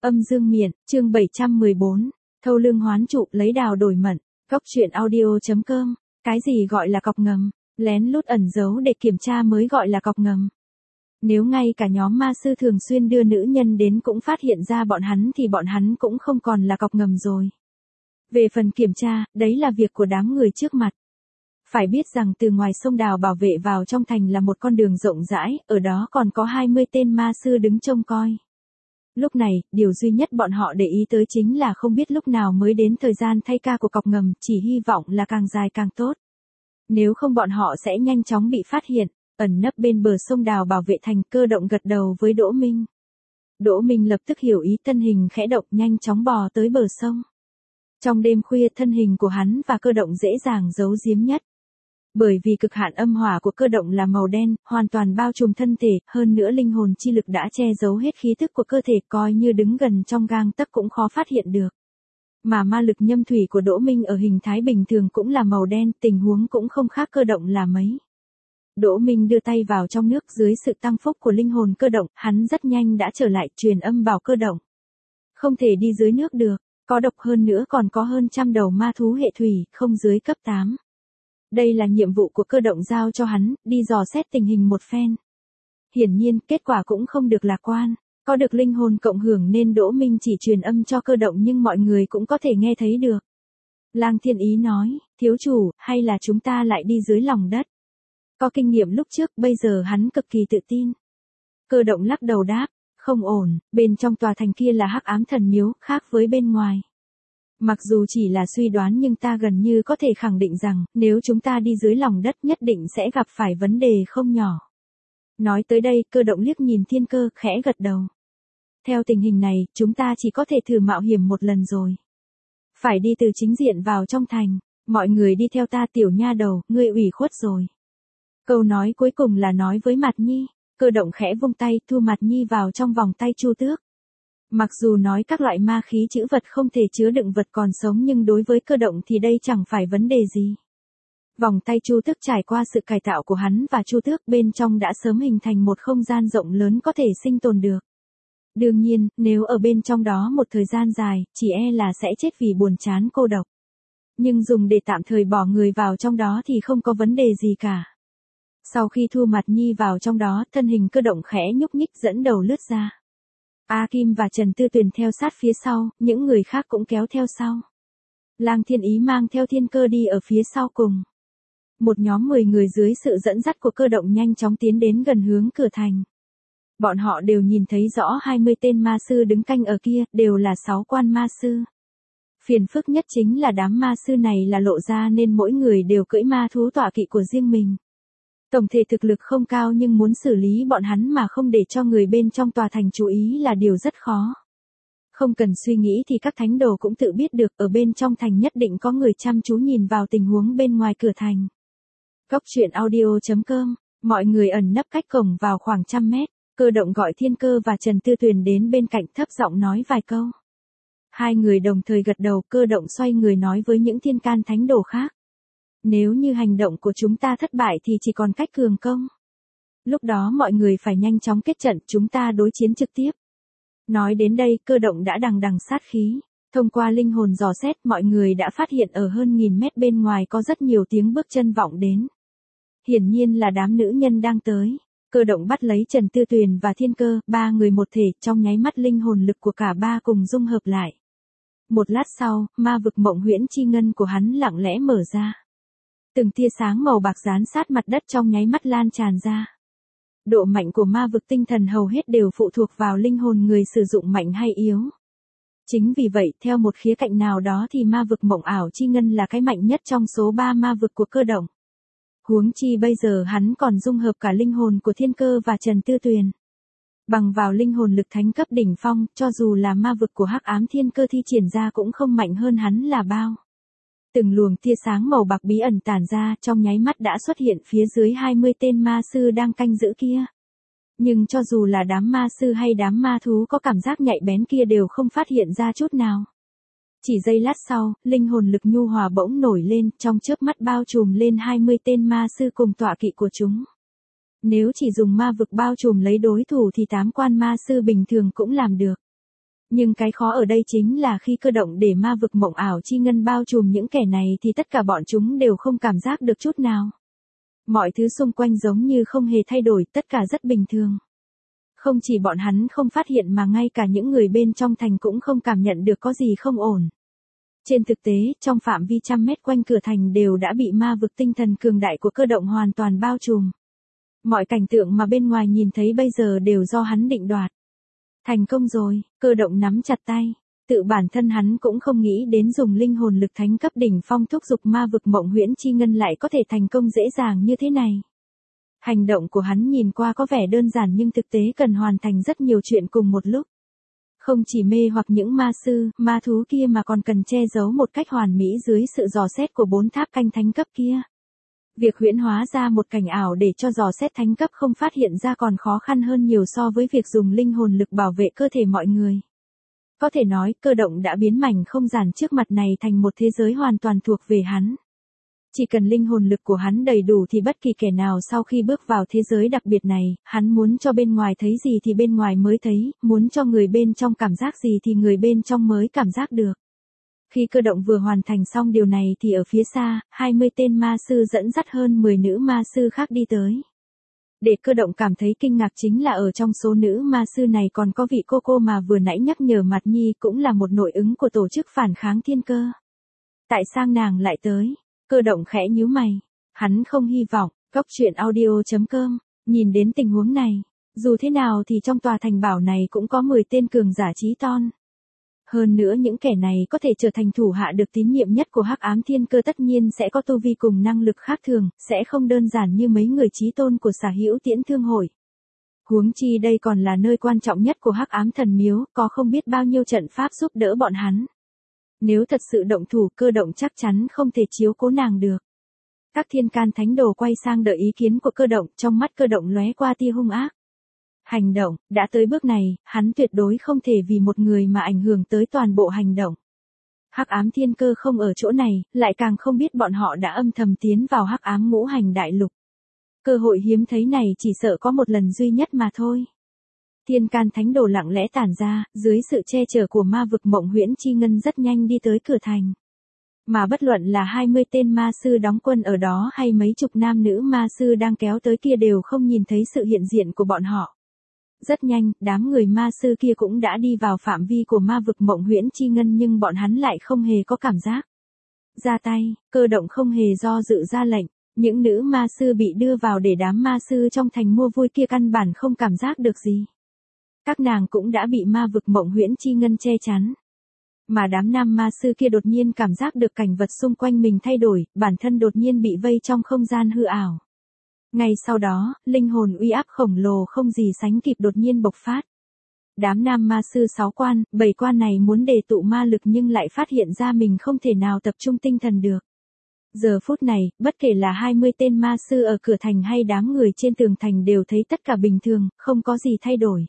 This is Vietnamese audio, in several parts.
Âm dương miện, chương 714, thâu lương hoán trụ lấy đào đổi mận, góc truyện audio.com, cái gì gọi là cọc ngầm, lén lút ẩn giấu để kiểm tra mới gọi là cọc ngầm. Nếu ngay cả nhóm ma sư thường xuyên đưa nữ nhân đến cũng phát hiện ra bọn hắn thì bọn hắn cũng không còn là cọc ngầm rồi. Về phần kiểm tra, đấy là việc của đám người trước mặt. Phải biết rằng từ ngoài sông Đào bảo vệ vào trong thành là một con đường rộng rãi, ở đó còn có 20 tên ma sư đứng trông coi. Lúc này, điều duy nhất bọn họ để ý tới chính là không biết lúc nào mới đến thời gian thay ca của cọc ngầm, chỉ hy vọng là càng dài càng tốt. Nếu không bọn họ sẽ nhanh chóng bị phát hiện, ẩn nấp bên bờ sông Đào bảo vệ thành. Cơ Động gật đầu với Đỗ Minh. Đỗ Minh lập tức hiểu ý, thân hình khẽ động nhanh chóng bò tới bờ sông. Trong đêm khuya thân hình của hắn và Cơ Động dễ dàng giấu giếm nhất. Bởi vì cực hạn âm hỏa của Cơ Động là màu đen, hoàn toàn bao trùm thân thể, hơn nữa linh hồn chi lực đã che giấu hết khí tức của cơ thể, coi như đứng gần trong gang tấc cũng khó phát hiện được. Mà ma lực nhâm thủy của Đỗ Minh ở hình thái bình thường cũng là màu đen, tình huống cũng không khác Cơ Động là mấy. Đỗ Minh đưa tay vào trong nước, dưới sự tăng phúc của linh hồn Cơ Động, hắn rất nhanh đã trở lại, truyền âm bảo Cơ Động. Không thể đi dưới nước được, có độc, hơn nữa còn có hơn 100 đầu ma thú hệ thủy, không dưới cấp 8. Đây là nhiệm vụ của Cơ Động giao cho hắn, đi dò xét tình hình một phen. Hiển nhiên, kết quả cũng không được lạc quan. Có được linh hồn cộng hưởng nên Đỗ Minh chỉ truyền âm cho Cơ Động nhưng mọi người cũng có thể nghe thấy được. Lang Thiên Ý nói, thiếu chủ, hay là chúng ta lại đi dưới lòng đất? Có kinh nghiệm lúc trước, bây giờ hắn cực kỳ tự tin. Cơ Động lắc đầu đáp, không ổn, bên trong tòa thành kia là Hắc Ám Thần Miếu, khác với bên ngoài. Mặc dù chỉ là suy đoán nhưng ta gần như có thể khẳng định rằng, nếu chúng ta đi dưới lòng đất nhất định sẽ gặp phải vấn đề không nhỏ. Nói tới đây, Cơ Động liếc nhìn Thiên Cơ, khẽ gật đầu. Theo tình hình này, chúng ta chỉ có thể thử mạo hiểm một lần rồi. Phải đi từ chính diện vào trong thành, mọi người đi theo ta. Tiểu nha đầu, ngươi ủy khuất rồi. Câu nói cuối cùng là nói với Mạt Nhi. Cơ Động khẽ vung tay, thu Mạt Nhi vào trong vòng tay Chu Tước. Mặc dù nói các loại ma khí trữ vật không thể chứa đựng vật còn sống nhưng đối với Cơ Động thì đây chẳng phải vấn đề gì. Vòng tay Chu Tước trải qua sự cải tạo của hắn và Chu Tước, bên trong đã sớm hình thành một không gian rộng lớn có thể sinh tồn được. Đương nhiên, nếu ở bên trong đó một thời gian dài, chỉ e là sẽ chết vì buồn chán cô độc. Nhưng dùng để tạm thời bỏ người vào trong đó thì không có vấn đề gì cả. Sau khi thu Mạt Nhi vào trong đó, thân hình Cơ Động khẽ nhúc nhích dẫn đầu lướt ra. A Kim và Trần Tư Tuyền theo sát phía sau, những người khác cũng kéo theo sau. Lang Thiên Ý mang theo Thiên Cơ đi ở phía sau cùng. Một nhóm 10 người dưới sự dẫn dắt của Cơ Động nhanh chóng tiến đến gần hướng cửa thành. Bọn họ đều nhìn thấy rõ 20 tên ma sư đứng canh ở kia, đều là 6 quan ma sư. Phiền phức nhất chính là đám ma sư này là lộ ra nên mỗi người đều cưỡi ma thú tọa kỵ của riêng mình. Tổng thể thực lực không cao nhưng muốn xử lý bọn hắn mà không để cho người bên trong tòa thành chú ý là điều rất khó. Không cần suy nghĩ thì các thánh đồ cũng tự biết được, ở bên trong thành nhất định có người chăm chú nhìn vào tình huống bên ngoài cửa thành. Góc truyện audio.com, mọi người ẩn nấp cách cổng vào khoảng 100 mét, Cơ Động gọi Thiên Cơ và Trần Tư Tuyền đến bên cạnh, thấp giọng nói vài câu. Hai người đồng thời gật đầu. Cơ Động xoay người nói với những thiên can thánh đồ khác. Nếu như hành động của chúng ta thất bại thì chỉ còn cách cường công. Lúc đó mọi người phải nhanh chóng kết trận, chúng ta đối chiến trực tiếp. Nói đến đây, Cơ Động đã đằng đằng sát khí. Thông qua linh hồn dò xét, mọi người đã phát hiện ở hơn 1000 mét bên ngoài có rất nhiều tiếng bước chân vọng đến. Hiển nhiên là đám nữ nhân đang tới. Cơ Động bắt lấy Trần Tư Tuyền và Thiên Cơ, ba người một thể, trong nháy mắt linh hồn lực của cả ba cùng dung hợp lại. Một lát sau, ma vực mộng huyễn chi ngân của hắn lặng lẽ mở ra. Từng tia sáng màu bạc dán sát mặt đất trong nháy mắt lan tràn ra. Độ mạnh của ma vực tinh thần hầu hết đều phụ thuộc vào linh hồn người sử dụng mạnh hay yếu. Chính vì vậy, theo một khía cạnh nào đó thì ma vực mộng ảo chi ngân là cái mạnh nhất trong số 3 ma vực của Cơ Động. Huống chi bây giờ hắn còn dung hợp cả linh hồn của Thiên Cơ và Trần Tư Tuyền. Bằng vào linh hồn lực thánh cấp đỉnh phong, cho dù là ma vực của Hắc Ám Thiên Cơ thi triển ra cũng không mạnh hơn hắn là bao. Từng luồng tia sáng màu bạc bí ẩn tản ra, trong nháy mắt đã xuất hiện phía dưới 20 tên ma sư đang canh giữ kia. Nhưng cho dù là đám ma sư hay đám ma thú có cảm giác nhạy bén kia đều không phát hiện ra chút nào. Chỉ giây lát sau, linh hồn lực nhu hòa bỗng nổi lên, trong chớp mắt bao trùm lên 20 tên ma sư cùng tọa kỵ của chúng. Nếu chỉ dùng ma vực bao trùm lấy đối thủ thì 8 quan ma sư bình thường cũng làm được. Nhưng cái khó ở đây chính là khi cơ động để ma vực mộng ảo chi ngân bao trùm những kẻ này thì tất cả bọn chúng đều không cảm giác được chút nào. Mọi thứ xung quanh giống như không hề thay đổi, tất cả rất bình thường. Không chỉ bọn hắn không phát hiện mà ngay cả những người bên trong thành cũng không cảm nhận được có gì không ổn. Trên thực tế, trong phạm vi trăm mét quanh cửa thành đều đã bị ma vực tinh thần cường đại của cơ động hoàn toàn bao trùm. Mọi cảnh tượng mà bên ngoài nhìn thấy bây giờ đều do hắn định đoạt. Thành công rồi, cơ động nắm chặt tay. Tự bản thân hắn cũng không nghĩ đến dùng linh hồn lực thánh cấp đỉnh phong thúc giục ma vực mộng huyễn chi ngân lại có thể thành công dễ dàng như thế này. Hành động của hắn nhìn qua có vẻ đơn giản nhưng thực tế cần hoàn thành rất nhiều chuyện cùng một lúc. Không chỉ mê hoặc những ma sư, ma thú kia mà còn cần che giấu một cách hoàn mỹ dưới sự dò xét của 4 tháp canh thánh cấp kia. Việc huyễn hóa ra một cảnh ảo để cho dò xét thánh cấp không phát hiện ra còn khó khăn hơn nhiều so với việc dùng linh hồn lực bảo vệ cơ thể mọi người. Có thể nói, cơ động đã biến mảnh không gian trước mặt này thành một thế giới hoàn toàn thuộc về hắn. Chỉ cần linh hồn lực của hắn đầy đủ thì bất kỳ kẻ nào sau khi bước vào thế giới đặc biệt này, hắn muốn cho bên ngoài thấy gì thì bên ngoài mới thấy, muốn cho người bên trong cảm giác gì thì người bên trong mới cảm giác được. Khi cơ động vừa hoàn thành xong điều này thì ở phía xa, 20 tên ma sư dẫn dắt hơn 10 nữ ma sư khác đi tới. Để cơ động cảm thấy kinh ngạc chính là ở trong số nữ ma sư này còn có vị cô mà vừa nãy nhắc nhở Mặt Nhi cũng là một nội ứng của tổ chức phản kháng thiên cơ. Tại sao nàng lại tới? Cơ động khẽ nhíu mày. Hắn không hy vọng, Góc truyện audio.com, nhìn đến tình huống này. Dù thế nào thì trong tòa thành bảo này cũng có 10 tên cường giả chí tôn. Hơn nữa những kẻ này có thể trở thành thủ hạ được tín nhiệm nhất của Hắc Ám Thiên Cơ, tất nhiên sẽ có tu vi cùng năng lực khác thường, sẽ không đơn giản như mấy người chí tôn của Sở Hữu Tiễn Thương Hội. Huống chi đây còn là nơi quan trọng nhất của Hắc Ám Thần Miếu, có không biết bao nhiêu trận pháp giúp đỡ bọn hắn. Nếu thật sự động thủ, cơ động chắc chắn không thể chiếu cố nàng được. Các thiên can thánh đồ quay sang đợi ý kiến của cơ động, trong mắt cơ động lóe qua tia hung ác. Hành động, đã tới bước này, hắn tuyệt đối không thể vì một người mà ảnh hưởng tới toàn bộ hành động. Hắc Ám Thiên Cơ không ở chỗ này, lại càng không biết bọn họ đã âm thầm tiến vào Hắc Ám Ngũ Hành Đại Lục. Cơ hội hiếm thấy này chỉ sợ có một lần duy nhất mà thôi. Thiên can thánh đồ lặng lẽ tản ra, dưới sự che chở của ma vực mộng huyễn chi ngân rất nhanh đi tới cửa thành. Mà bất luận là 20 tên ma sư đóng quân ở đó hay mấy chục nam nữ ma sư đang kéo tới kia đều không nhìn thấy sự hiện diện của bọn họ. Rất nhanh, đám người ma sư kia cũng đã đi vào phạm vi của ma vực mộng huyễn chi ngân nhưng bọn hắn lại không hề có cảm giác. Ra tay, cơ động không hề do dự ra lệnh, những nữ ma sư bị đưa vào để đám ma sư trong thành mua vui kia căn bản không cảm giác được gì. Các nàng cũng đã bị ma vực mộng huyễn chi ngân che chắn. Mà đám nam ma sư kia đột nhiên cảm giác được cảnh vật xung quanh mình thay đổi, bản thân đột nhiên bị vây trong không gian hư ảo. Ngay sau đó, linh hồn uy áp khổng lồ không gì sánh kịp đột nhiên bộc phát. Đám nam ma sư 6 quan, 7 quan này muốn đề tụ ma lực nhưng lại phát hiện ra mình không thể nào tập trung tinh thần được. Giờ phút này, bất kể là 20 tên ma sư ở cửa thành hay đám người trên tường thành đều thấy tất cả bình thường, không có gì thay đổi.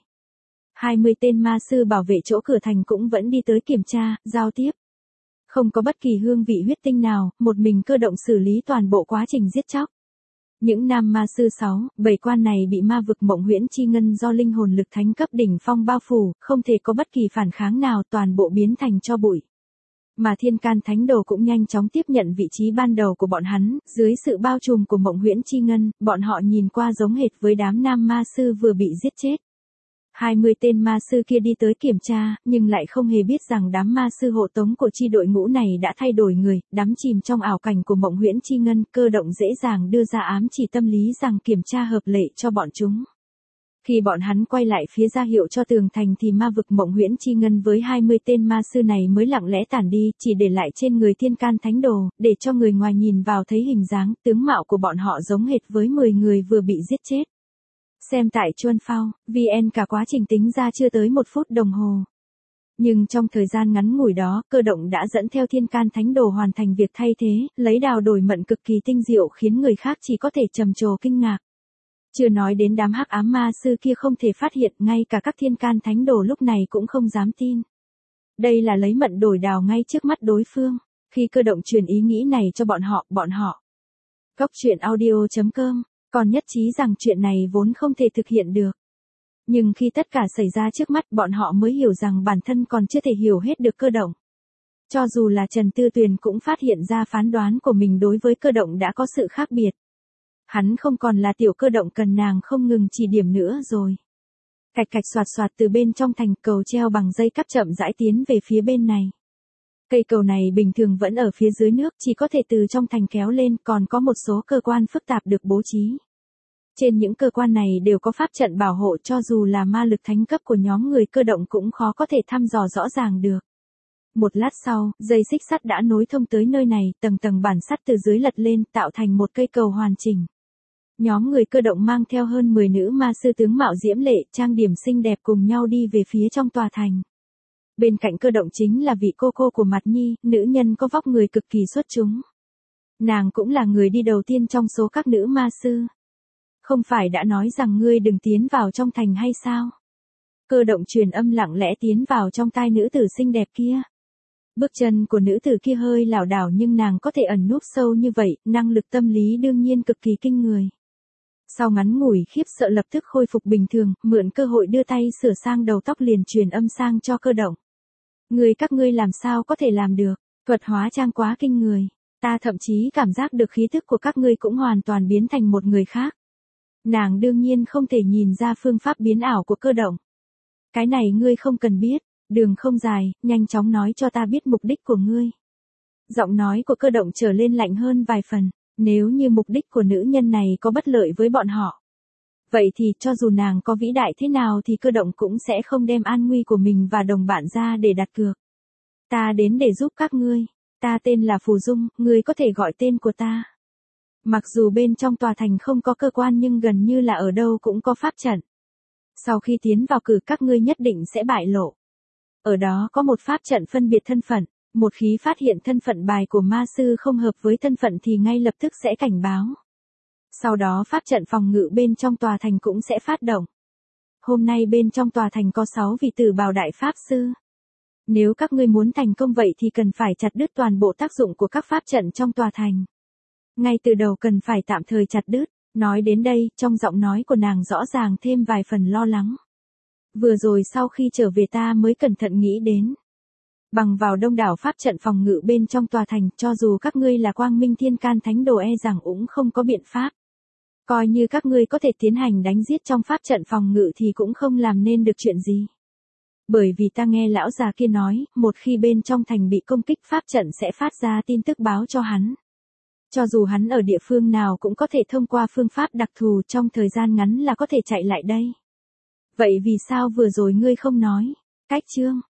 20 tên ma sư bảo vệ chỗ cửa thành cũng vẫn đi tới kiểm tra, giao tiếp. Không có bất kỳ hương vị huyết tinh nào, một mình cơ động xử lý toàn bộ quá trình giết chóc. Những nam ma sư 6, 7 quan này bị ma vực mộng huyễn chi ngân do linh hồn lực thánh cấp đỉnh phong bao phủ, không thể có bất kỳ phản kháng nào, toàn bộ biến thành tro bụi. Mà thiên can thánh đồ cũng nhanh chóng tiếp nhận vị trí ban đầu của bọn hắn, dưới sự bao trùm của mộng huyễn chi ngân, bọn họ nhìn qua giống hệt với đám nam ma sư vừa bị giết chết. 20 tên ma sư kia đi tới kiểm tra, nhưng lại không hề biết rằng đám ma sư hộ tống của chi đội ngũ này đã thay đổi người, đắm chìm trong ảo cảnh của mộng huyễn chi ngân, cơ động dễ dàng đưa ra ám chỉ tâm lý rằng kiểm tra hợp lệ cho bọn chúng. Khi bọn hắn quay lại phía ra hiệu cho tường thành thì ma vực mộng huyễn chi ngân với 20 tên ma sư này mới lặng lẽ tản đi, chỉ để lại trên người thiên can thánh đồ, để cho người ngoài nhìn vào thấy hình dáng, tướng mạo của bọn họ giống hệt với 10 người vừa bị giết chết. Xem tại Chuan Phao, VN cả quá trình tính ra chưa tới 1 phút đồng hồ. Nhưng trong thời gian ngắn ngủi đó, cơ động đã dẫn theo thiên can thánh đồ hoàn thành việc thay thế, lấy đào đổi mận cực kỳ tinh diệu khiến người khác chỉ có thể trầm trồ kinh ngạc. Chưa nói đến đám hắc ám ma sư kia không thể phát hiện, ngay cả các thiên can thánh đồ lúc này cũng không dám tin. Đây là lấy mận đổi đào ngay trước mắt đối phương. Khi cơ động truyền ý nghĩ này cho bọn họ. Góc truyện audio.com còn nhất trí rằng chuyện này vốn không thể thực hiện được. Nhưng khi tất cả xảy ra trước mắt bọn họ mới hiểu rằng bản thân còn chưa thể hiểu hết được Cơ Động. Cho dù là Trần Tư Tuyền cũng phát hiện ra phán đoán của mình đối với Cơ Động đã có sự khác biệt. Hắn không còn là tiểu Cơ Động cần nàng không ngừng chỉ điểm nữa rồi. Cạch cạch soạt soạt từ bên trong thành cầu treo bằng dây cáp chậm rãi tiến về phía bên này. Cây cầu này bình thường vẫn ở phía dưới nước, chỉ có thể từ trong thành kéo lên, còn có một số cơ quan phức tạp được bố trí. Trên những cơ quan này đều có pháp trận bảo hộ, cho dù là ma lực thánh cấp của nhóm người Cơ Động cũng khó có thể thăm dò rõ ràng được. Một lát sau, dây xích sắt đã nối thông tới nơi này, tầng tầng bản sắt từ dưới lật lên tạo thành một cây cầu hoàn chỉnh. Nhóm người Cơ Động mang theo hơn 10 nữ ma sư tướng mạo diễm lệ, trang điểm xinh đẹp cùng nhau đi về phía trong tòa thành. Bên cạnh Cơ Động chính là vị cô của Mặt Nhi, nữ nhân có vóc người cực kỳ xuất chúng. Nàng cũng là người đi đầu tiên trong số các nữ ma sư. Không phải đã nói rằng ngươi đừng tiến vào trong thành hay sao? Cơ Động truyền âm lặng lẽ tiến vào trong tai nữ tử xinh đẹp kia. Bước chân của nữ tử kia hơi lảo đảo nhưng nàng có thể ẩn núp sâu như vậy, năng lực tâm lý đương nhiên cực kỳ kinh người. Sau ngắn ngủi khiếp sợ lập tức khôi phục bình thường, mượn cơ hội đưa tay sửa sang đầu tóc liền truyền âm sang cho Cơ Động. Các ngươi làm sao có thể làm được, thuật hóa trang quá kinh người. Ta thậm chí cảm giác được khí thức của các ngươi cũng hoàn toàn biến thành một người khác. Nàng đương nhiên không thể nhìn ra phương pháp biến ảo của Cơ Động. Cái này ngươi không cần biết, đường không dài, nhanh chóng nói cho ta biết mục đích của ngươi. Giọng nói của Cơ Động trở lên lạnh hơn vài phần, nếu như mục đích của nữ nhân này có bất lợi với bọn họ. Vậy thì cho dù nàng có vĩ đại thế nào thì Cơ Động cũng sẽ không đem an nguy của mình và đồng bạn ra để đặt cược. Ta đến để giúp các ngươi, ta tên là Phù Dung, ngươi có thể gọi tên của ta. Mặc dù bên trong tòa thành không có cơ quan nhưng gần như là ở đâu cũng có pháp trận. Sau khi tiến vào cử các ngươi nhất định sẽ bại lộ. Ở đó có một pháp trận phân biệt thân phận, một khi phát hiện thân phận bài của ma sư không hợp với thân phận thì ngay lập tức sẽ cảnh báo. Sau đó pháp trận phòng ngự bên trong tòa thành cũng sẽ phát động. Hôm nay bên trong tòa thành có 6 vị tử bào đại pháp sư. Nếu các ngươi muốn thành công vậy thì cần phải chặt đứt toàn bộ tác dụng của các pháp trận trong tòa thành. Ngay từ đầu cần phải tạm thời chặt đứt. Nói đến đây, trong giọng nói của nàng rõ ràng thêm vài phần lo lắng. Vừa rồi sau khi trở về ta mới cẩn thận nghĩ đến. Bằng vào đông đảo pháp trận phòng ngự bên trong tòa thành, cho dù các ngươi là Quang Minh Thiên Can Thánh Đồ rằng cũng không có biện pháp. Coi như các ngươi có thể tiến hành đánh giết trong pháp trận phòng ngự thì cũng không làm nên được chuyện gì. Bởi vì ta nghe lão già kia nói, một khi bên trong thành bị công kích pháp trận sẽ phát ra tin tức báo cho hắn. Cho dù hắn ở địa phương nào cũng có thể thông qua phương pháp đặc thù trong thời gian ngắn là có thể chạy lại đây. Vậy vì sao vừa rồi ngươi không nói? Cách chương